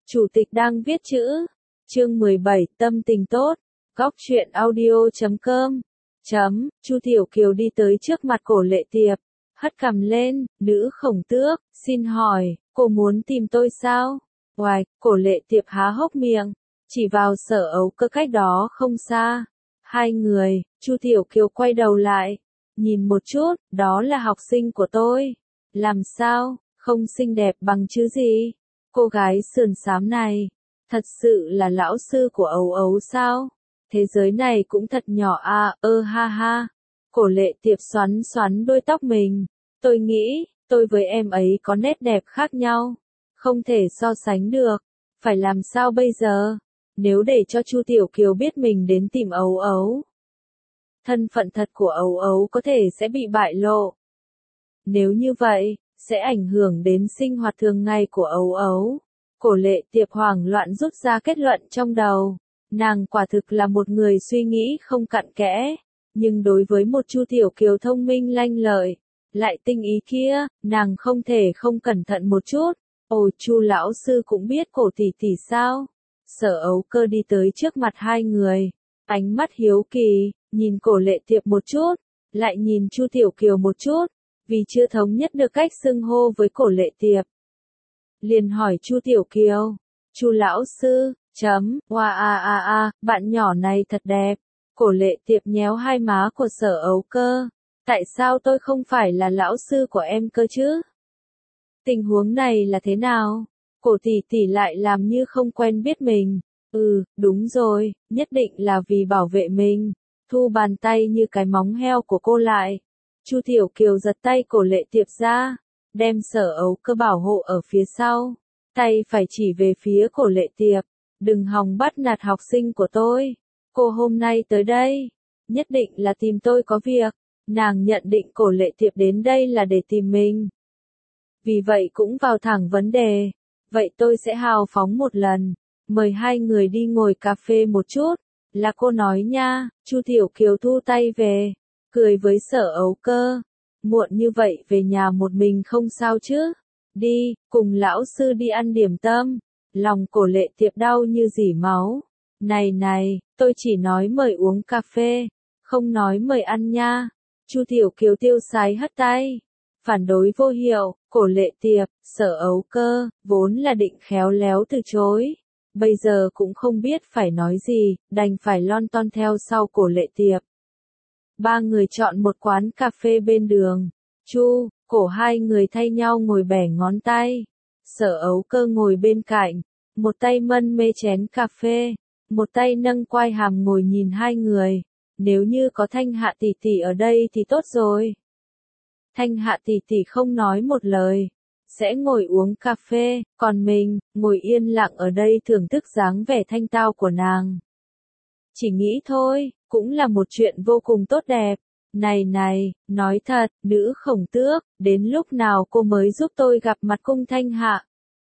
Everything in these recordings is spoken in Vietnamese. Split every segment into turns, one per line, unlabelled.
Chủ tịch đang viết chữ. Chương 17, tâm tình tốt. Góc truyện audio.com. Chu Tiểu Kiều đi tới trước mặt Cổ Lệ Tiệp, hất cằm lên, nữ khổng tước, xin hỏi, cô muốn tìm tôi sao? Oài, Cổ Lệ Tiệp há hốc miệng, chỉ vào Sở Ấu Cơ cách đó không xa. Hai người, Chu Tiểu Kiều quay đầu lại, nhìn một chút, đó là học sinh của tôi. Làm sao, không xinh đẹp bằng chứ gì? Cô gái sườn xám này, thật sự là lão sư của Ấu Ấu sao? Thế giới này cũng thật nhỏ à, ha ha. Cổ Lệ Tiệp xoắn xoắn đuôi tóc mình. Tôi nghĩ, tôi với em ấy có nét đẹp khác nhau. Không thể so sánh được. Phải làm sao bây giờ? Nếu để cho Chu Tiểu Kiều biết mình đến tìm Ấu Ấu, thân phận thật của Ấu Ấu có thể sẽ bị bại lộ. Nếu như vậy, sẽ ảnh hưởng đến sinh hoạt thường ngày của Ấu Ấu. Cổ Lệ Tiệp hoảng loạn rút ra kết luận trong đầu. Nàng quả thực là một người suy nghĩ không cặn kẽ, nhưng đối với một Chu Tiểu Kiều thông minh lanh lợi, lại tinh ý kia, nàng không thể không cẩn thận một chút. Ồ, Chu lão sư cũng biết Cổ tỷ tỷ sao? Sở Ấu Cơ đi tới trước mặt hai người, ánh mắt hiếu kỳ, nhìn Cổ Lệ Tiệp một chút, lại nhìn Chu Tiểu Kiều một chút, vì chưa thống nhất được cách xưng hô với Cổ Lệ Tiệp. Liền hỏi Chu Tiểu Kiều, Chu lão sư, wow, bạn nhỏ này thật đẹp. Cổ Lệ Tiệp nhéo hai má của Sở Ấu Cơ. Tại sao tôi không phải là lão sư của em cơ chứ? Tình huống này là thế nào? Cổ tỷ tỷ lại làm như không quen biết mình. Đúng rồi, nhất định là vì bảo vệ mình. Thu bàn tay như cái móng heo của cô lại. Chu Tiểu Kiều giật tay Cổ Lệ Tiệp ra, đem Sở Ấu Cơ bảo hộ ở phía sau. Tay phải chỉ về phía Cổ Lệ Tiệp. Đừng hòng bắt nạt học sinh của tôi. Cô hôm nay tới đây, nhất định là tìm tôi có việc. Nàng nhận định Cổ Lệ Tiệp đến đây là để tìm mình. Vì vậy cũng vào thẳng vấn đề. Vậy tôi sẽ hào phóng một lần. Mời hai người đi ngồi cà phê một chút. Là cô nói nha. Chu Tiểu Kiều thu tay về, cười với Sở Ấu Cơ. Muộn như vậy về nhà một mình không sao chứ? Đi, cùng lão sư đi ăn điểm tâm. Lòng Cổ Lệ Tiệp đau như rỉ máu. Này, tôi chỉ nói mời uống cà phê, không nói mời ăn nha. Chu Tiểu Kiều tiêu sái hất tay. Phản đối vô hiệu. Cổ Lệ Tiệp, Sở Ấu Cơ, vốn là định khéo léo từ chối. Bây giờ cũng không biết phải nói gì, đành phải lon ton theo sau Cổ Lệ Tiệp. Ba người chọn một quán cà phê bên đường. Chu, Cổ hai người thay nhau ngồi bẻ ngón tay. Sở Ấu Cơ ngồi bên cạnh, một tay mân mê chén cà phê, một tay nâng quai hàm ngồi nhìn hai người. Nếu như có Thanh Hạ tỷ tỷ ở đây thì tốt rồi. Thanh Hạ tỷ tỷ không nói một lời, sẽ ngồi uống cà phê, còn mình, ngồi yên lặng ở đây thưởng thức dáng vẻ thanh tao của nàng. Chỉ nghĩ thôi, cũng là một chuyện vô cùng tốt đẹp. Này, nói thật, nữ khổng tước, đến lúc nào cô mới giúp tôi gặp mặt cung Thanh Hạ?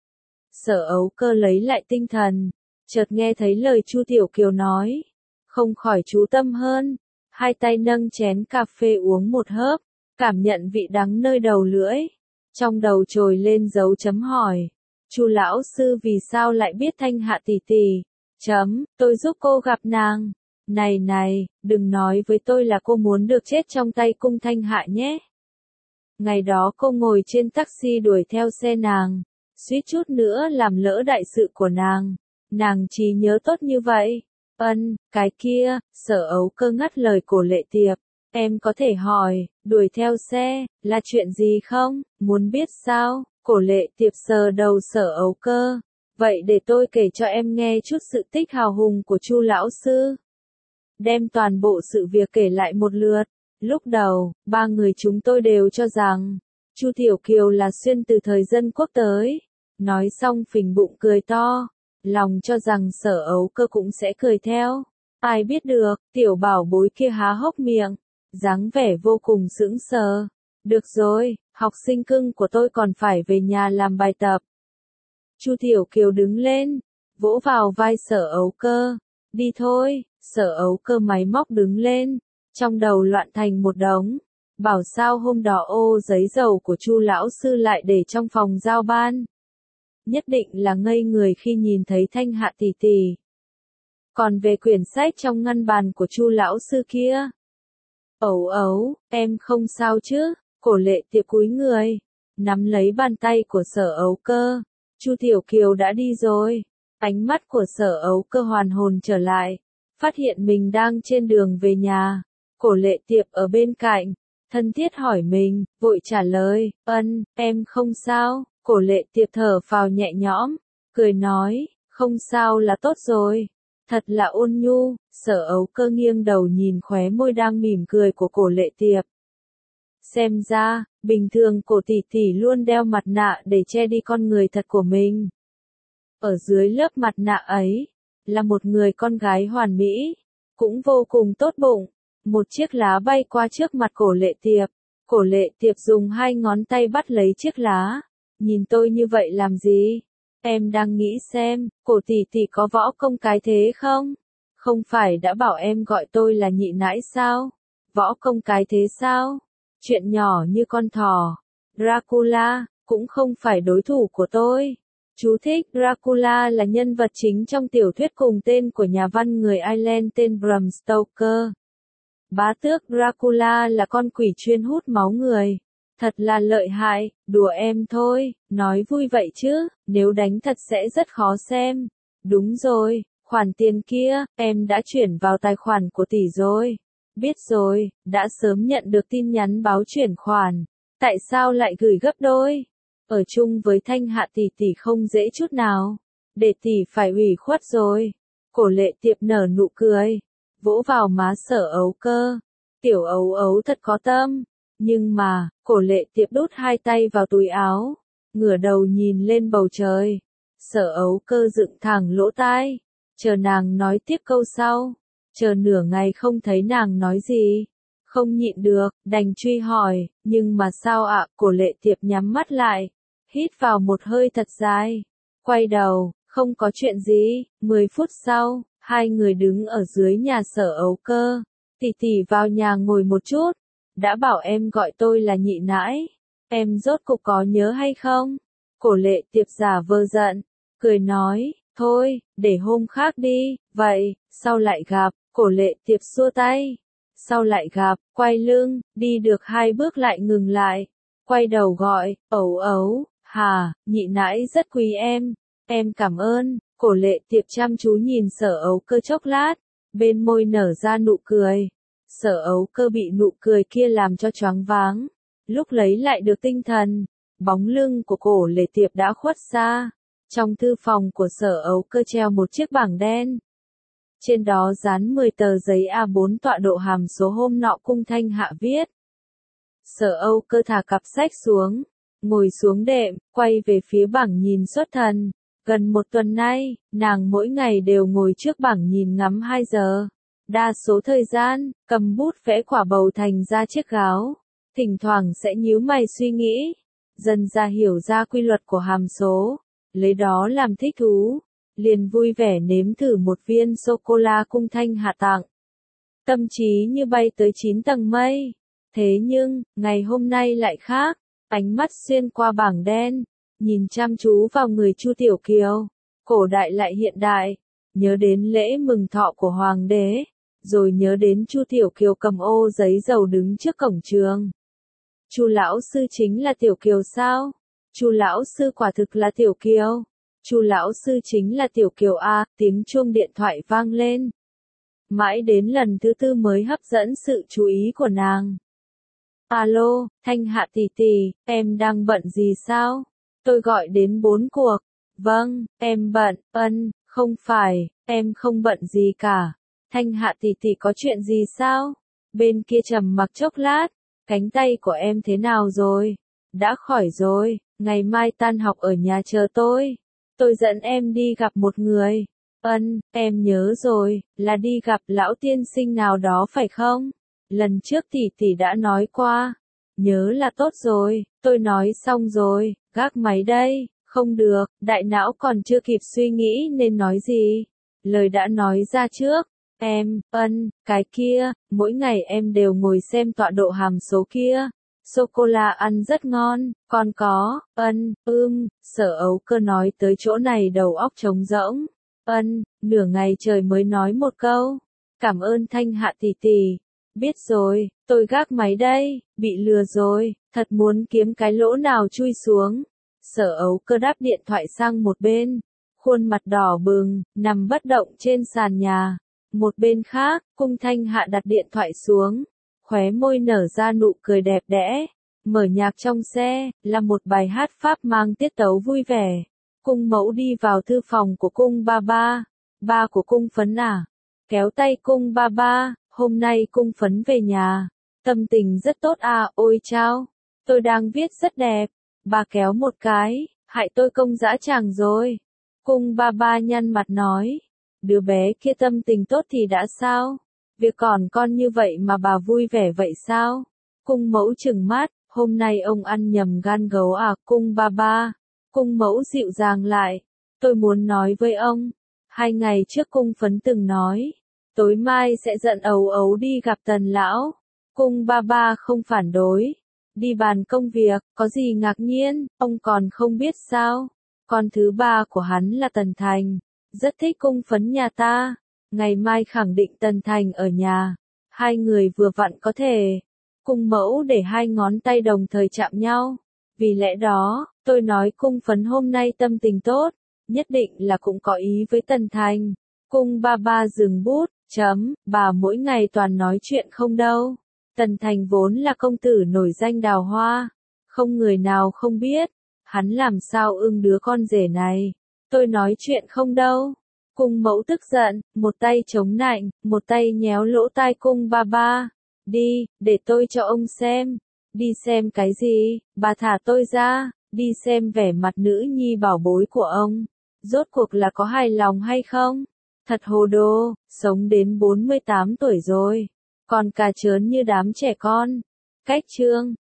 Sở Ấu Cơ lấy lại tinh thần, chợt nghe thấy lời Chu Tiểu Kiều nói, không khỏi chú tâm hơn, hai tay nâng chén cà phê uống một hớp, cảm nhận vị đắng nơi đầu lưỡi, trong đầu trồi lên dấu chấm hỏi, Chu lão sư vì sao lại biết Thanh Hạ tỷ tỷ? Tôi giúp cô gặp nàng. Này, đừng nói với tôi là cô muốn được chết trong tay cung Thanh Hạ nhé. Ngày đó cô ngồi trên taxi đuổi theo xe nàng, suýt chút nữa làm lỡ đại sự của nàng. Nàng trí nhớ tốt như vậy. Cái kia, Sở Ấu Cơ ngắt lời Cổ Lệ Tiệp. Em có thể hỏi, đuổi theo xe, là chuyện gì không? Muốn biết sao? Cổ Lệ Tiệp sờ đầu Sở Ấu Cơ. Vậy để tôi kể cho em nghe chút sự tích hào hùng của Chu lão sư. Đem toàn bộ sự việc kể lại một lượt. Lúc đầu, ba người chúng tôi đều cho rằng, Chu Tiểu Kiều là xuyên từ thời dân quốc tới. Nói xong phình bụng cười to. Lòng cho rằng Sở Ấu Cơ cũng sẽ cười theo. Ai biết được, tiểu bảo bối kia há hốc miệng, dáng vẻ vô cùng sững sờ. Được rồi, học sinh cưng của tôi còn phải về nhà làm bài tập. Chu Tiểu Kiều đứng lên, vỗ vào vai Sở Ấu Cơ. Đi thôi. Sở Ấu Cơ máy móc đứng lên, trong đầu loạn thành một đống. Bảo sao hôm đó giấy dầu của Chu lão sư lại để trong phòng giao ban. nhất định là ngây người khi nhìn thấy Thanh Hạ tỷ tỷ. Còn về quyển sách trong ngăn bàn của Chu lão sư kia. Ấu ấu, em không sao chứ? Cổ Lệ Tiệp cúi người, nắm lấy bàn tay của Sở Ấu Cơ. Chu Tiểu Kiều đã đi rồi. Ánh mắt của Sở Ấu Cơ hoàn hồn trở lại, phát hiện mình đang trên đường về nhà. Cổ Lệ Tiệp ở bên cạnh, thân thiết hỏi mình, vội trả lời, em không sao. Cổ Lệ Tiệp thở phào nhẹ nhõm, cười nói, không sao là tốt rồi. Thật là ôn nhu. Sở Ấu Cơ nghiêng đầu nhìn khóe môi đang mỉm cười của Cổ Lệ Tiệp. Xem ra, bình thường Cổ tỷ tỷ luôn đeo mặt nạ để che đi con người thật của mình. Ở dưới lớp mặt nạ ấy, là một người con gái hoàn mỹ, cũng vô cùng tốt bụng. Một chiếc lá bay qua trước mặt Cổ Lệ Tiệp. Cổ Lệ Tiệp dùng 2 ngón tay bắt lấy chiếc lá. Nhìn tôi như vậy làm gì? Em đang nghĩ xem, Cổ tỷ tỷ có võ công cái thế không? Không phải đã bảo em gọi tôi là nhị nãi sao? Võ công cái thế sao? Chuyện nhỏ như con thỏ. Dracula, cũng không phải đối thủ của tôi. Chú thích, Dracula là nhân vật chính trong tiểu thuyết cùng tên của nhà văn người Ireland tên Bram Stoker. Bá tước Dracula là con quỷ chuyên hút máu người. Thật là lợi hại, đùa em thôi, nói vui vậy chứ, nếu đánh thật sẽ rất khó xem. Đúng rồi, khoản tiền kia, em đã chuyển vào tài khoản của tỷ rồi. Biết rồi, đã sớm nhận được tin nhắn báo chuyển khoản. Tại sao lại gửi gấp đôi? Ở chung với Thanh Hạ tỷ tỷ không dễ chút nào. Để tỷ phải ủy khuất rồi. Cổ Lệ Tiệp nở nụ cười, vỗ vào má Sở Ấu Cơ. Tiểu Ấu Ấu thật có tâm. Nhưng mà, Cổ Lệ Tiệp đút 2 tay vào túi áo, ngửa đầu nhìn lên bầu trời. Sở Ấu Cơ dựng thẳng lỗ tai, chờ nàng nói tiếp câu sau. Chờ nửa ngày không thấy nàng nói gì. Không nhịn được, đành truy hỏi, nhưng mà sao ạ? Cổ Lệ Tiệp nhắm mắt lại, hít vào một hơi thật dài, quay đầu, không có chuyện gì. 10 phút sau, 2 người đứng ở dưới nhà Sở Ấu Cơ. Tỷ tỷ vào nhà ngồi một chút. Đã bảo em gọi tôi là nhị nãi. Em rốt cục có nhớ hay không? Cổ Lệ Tiệp giả vờ giận, cười nói, thôi, để hôm khác đi. Vậy, sau lại gặp. Cổ Lệ Tiệp xua tay. Sau lại gặp, quay lưng, đi được 2 bước lại ngừng lại. Quay đầu gọi, Ấu Ấu, hà, nhị nãi rất quý em. Em cảm ơn. Cổ Lệ Tiệp chăm chú nhìn Sở Ấu Cơ chốc lát, bên môi nở ra nụ cười. Sở Ấu Cơ bị nụ cười kia làm cho choáng váng. Lúc lấy lại được tinh thần, bóng lưng của Cổ Lệ Tiệp đã khuất xa. Trong thư phòng của Sở Ấu Cơ treo một chiếc bảng đen. Trên đó dán 10 tờ giấy A4 tọa độ hàm số hôm nọ cung Thanh Hạ viết. Sở Ấu Cơ thả cặp sách xuống, ngồi xuống đệm, quay về phía bảng nhìn xuất thần. Gần 1 tuần nay, nàng mỗi ngày đều ngồi trước bảng nhìn ngắm 2 giờ. Đa số thời gian, cầm bút vẽ quả bầu thành ra chiếc gáo. Thỉnh thoảng sẽ nhíu mày suy nghĩ. Dần ra hiểu ra quy luật của hàm số. Lấy đó làm thích thú. Liền vui vẻ nếm thử một viên sô-cô-la cung Thanh Hạ tặng. Tâm trí như bay tới 9 tầng mây. Thế nhưng, ngày hôm nay lại khác. Ánh mắt xuyên qua bảng đen, nhìn chăm chú vào người Chu Tiểu Kiều. Cổ đại lại hiện đại. Nhớ đến lễ mừng thọ của Hoàng đế. Rồi nhớ đến Chu Tiểu Kiều cầm ô giấy dầu đứng trước cổng trường. Chu lão sư chính là Tiểu Kiều sao? Chu lão sư quả thực là Tiểu Kiều. Chu lão sư chính là Tiểu Kiều a. Tiếng chuông điện thoại vang lên. Mãi đến lần thứ 4 mới hấp dẫn sự chú ý của nàng. Alo, Thanh Hạ tỷ tỷ, em đang bận gì sao? Tôi gọi đến 4 cuộc. Vâng, em bận. Không phải, em không bận gì cả. Thanh Hạ tỷ tỷ có chuyện gì sao? Bên kia trầm mặc chốc lát. Cánh tay của em thế nào rồi? Đã khỏi rồi, ngày mai tan học ở nhà chờ tôi. Tôi dẫn em đi gặp một người. Em nhớ rồi, là đi gặp lão tiên sinh nào đó phải không? Lần trước tỷ tỷ đã nói qua. Nhớ là tốt rồi, tôi nói xong rồi, gác máy đây. Không được, đại não còn chưa kịp suy nghĩ nên nói gì. Lời đã nói ra trước. Em, cái kia, mỗi ngày em đều ngồi xem tọa độ hàm số kia. sô-cô-la ăn rất ngon, còn có, Sở Ấu Cơ nói tới chỗ này đầu óc trống rỗng, nửa ngày trời mới nói một câu, cảm ơn Thanh Hạ tỷ tỷ, biết rồi, tôi gác máy đây, bị lừa rồi, thật muốn kiếm cái lỗ nào chui xuống. Sở Ấu Cơ đáp điện thoại sang một bên, khuôn mặt đỏ bừng, nằm bất động trên sàn nhà. Một bên khác, Cung Thanh Hạ đặt điện thoại xuống, khóe môi nở ra nụ cười đẹp đẽ. Mở nhạc trong xe, là một bài hát Pháp mang tiết tấu vui vẻ. Cung Mẫu đi vào thư phòng của Cung ba ba. Ba của Cung Phấn à? Kéo tay Cung ba ba, hôm nay Cung Phấn về nhà. Tâm tình rất tốt à, ôi chao. Tôi đang viết rất đẹp. Bà kéo một cái, hại tôi công dã tràng rồi. Cung ba ba nhăn mặt nói. Đứa bé kia tâm tình tốt thì đã sao? Việc còn con như vậy mà bà vui vẻ vậy sao? Cung Mẫu trừng mắt, hôm nay ông ăn nhầm gan gấu à, Cung ba ba. Cung Mẫu dịu dàng lại. Tôi muốn nói với ông. 2 ngày trước Cung Phấn từng nói. Tối mai sẽ dẫn Ấu Ấu đi gặp Tần Lão. Cung ba ba không phản đối. Đi bàn công việc, có gì ngạc nhiên, ông còn không biết sao. Con thứ ba của hắn là Tần Thành. Rất thích Cung Phấn nhà ta. Ngày mai khẳng định Tần Thành ở nhà. 2 người vừa vặn có thể. Cung Mẫu để 2 ngón tay đồng thời chạm nhau. Vì lẽ đó, tôi nói Cung Phấn hôm nay tâm tình tốt. Nhất định là cũng có ý với Tần Thành. Cung ba ba dừng bút, bà mỗi ngày toàn nói chuyện không đâu. Tần Thành vốn là công tử nổi danh đào hoa. Không người nào không biết. Hắn làm sao ưng đứa con rể này. Tôi nói chuyện không đâu. Cung Mẫu tức giận, một tay chống nạnh, một tay nhéo lỗ tai Cung ba ba. Đi, để tôi cho ông xem. Đi xem cái gì, bà thả tôi ra, đi xem vẻ mặt nữ nhi bảo bối của ông. Rốt cuộc là có hài lòng hay không? Thật hồ đồ, sống đến 48 tuổi rồi. Còn cà chớn như đám trẻ con. Cách chương